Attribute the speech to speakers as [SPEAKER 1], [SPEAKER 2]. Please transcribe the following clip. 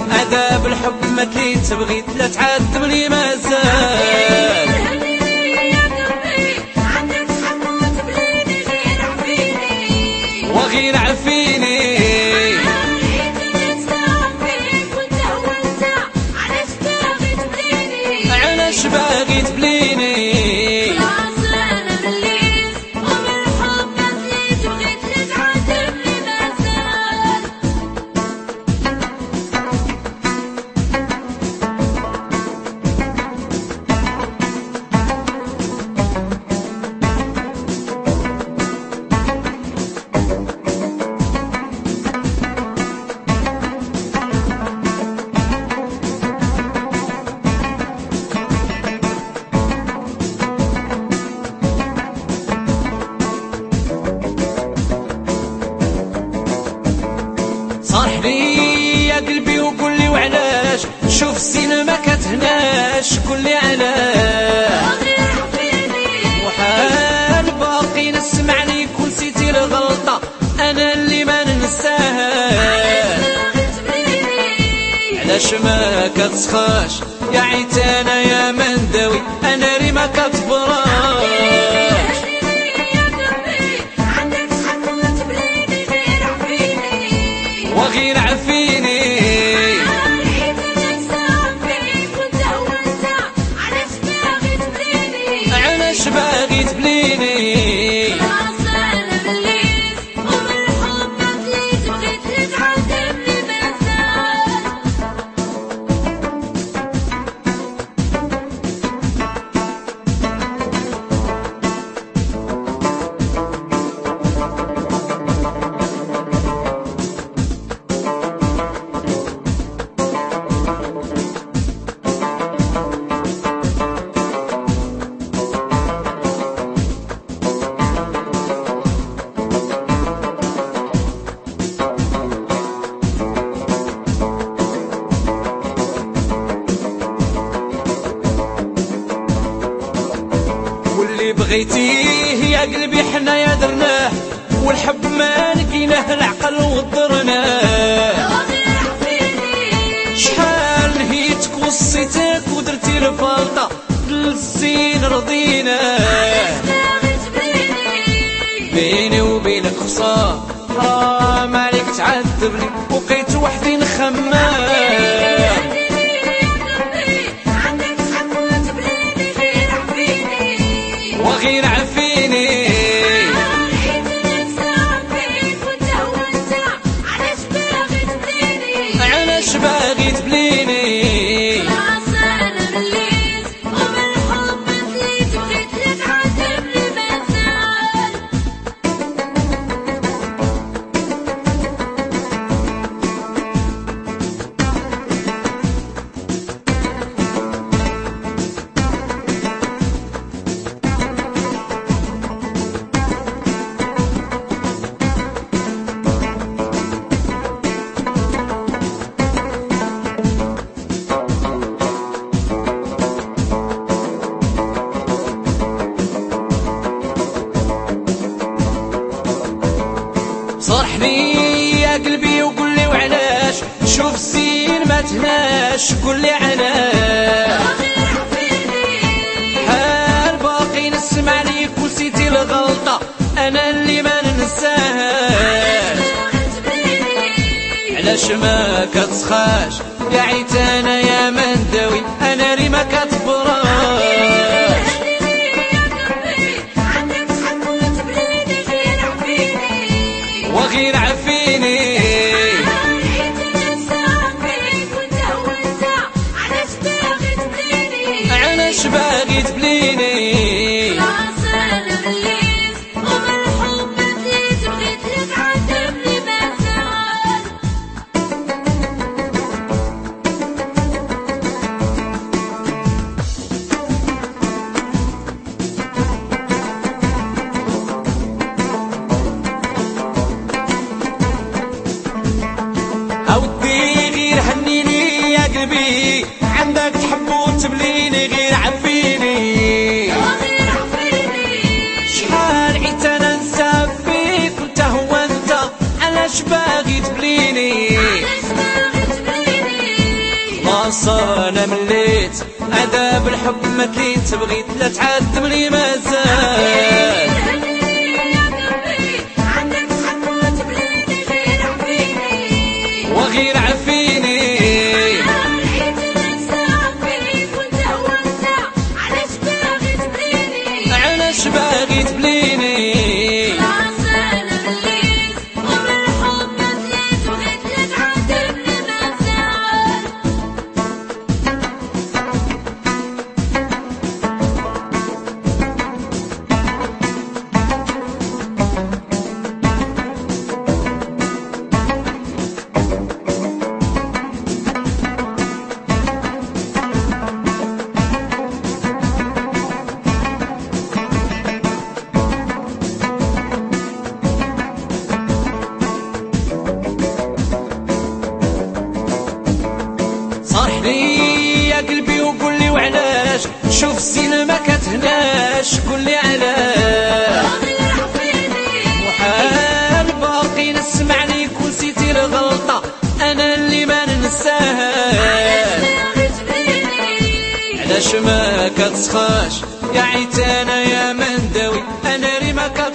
[SPEAKER 1] عذاب الحب ما تليت بغيت لا تعذب لي مازال. وغير عفيني علاش باغي تبليني. صارح لي يا قلبي وقول لي وعلاش، شوف السينما ما كتهناش قول لي علاش. وحال باقي نسمعني كون نسيتي الغلطة انا اللي ما ننساهاش. علاش ما كتسخاش يا عيتانا يا منداوي انا ري ما كتبراش. وغير عفيني علاش باغي تبليني. واللي بغيتيه يا قلبي حنايا درناه، والحب ما لقيناه العقل وضرناه. شحال نهيتك وصيتك ودرتي الفلطة للزين رضيناه. بيني وبينك خصام حرام عليك تعذبني وبقيت وحدي نخمام. وغير عفيني علاش باغي تبليني. صرح لي يا قلبي وقول لي وعلاش، شوف الزين ما تهناش قول لي علاش. حال باقي نسمع ليك ونسيتي الغلطة انا اللي ما ننساهاش. علاش ما كتسخاش يا عيتانا يا منداوي انا ري ما كتبراش. وغير عفيني علاش باغي تبليني. اودي غير هنيني يا قلبي عندك تحب وتبليني غير عفيني. انا مليت عذاب الحب ما تليت بغيت لا تعذب لي مازال وغير عفيني علاش باغي تبليني صارح لي يا قلبي وقول لي وعلاش شوف السين ما كتهناش قول لي علاش محال باقي نسمع ليك ونسيتي الغلطة انا اللي ما ننساهاش علاش ما كتسخاش يا عيتانا يا منداوي انا اللي ما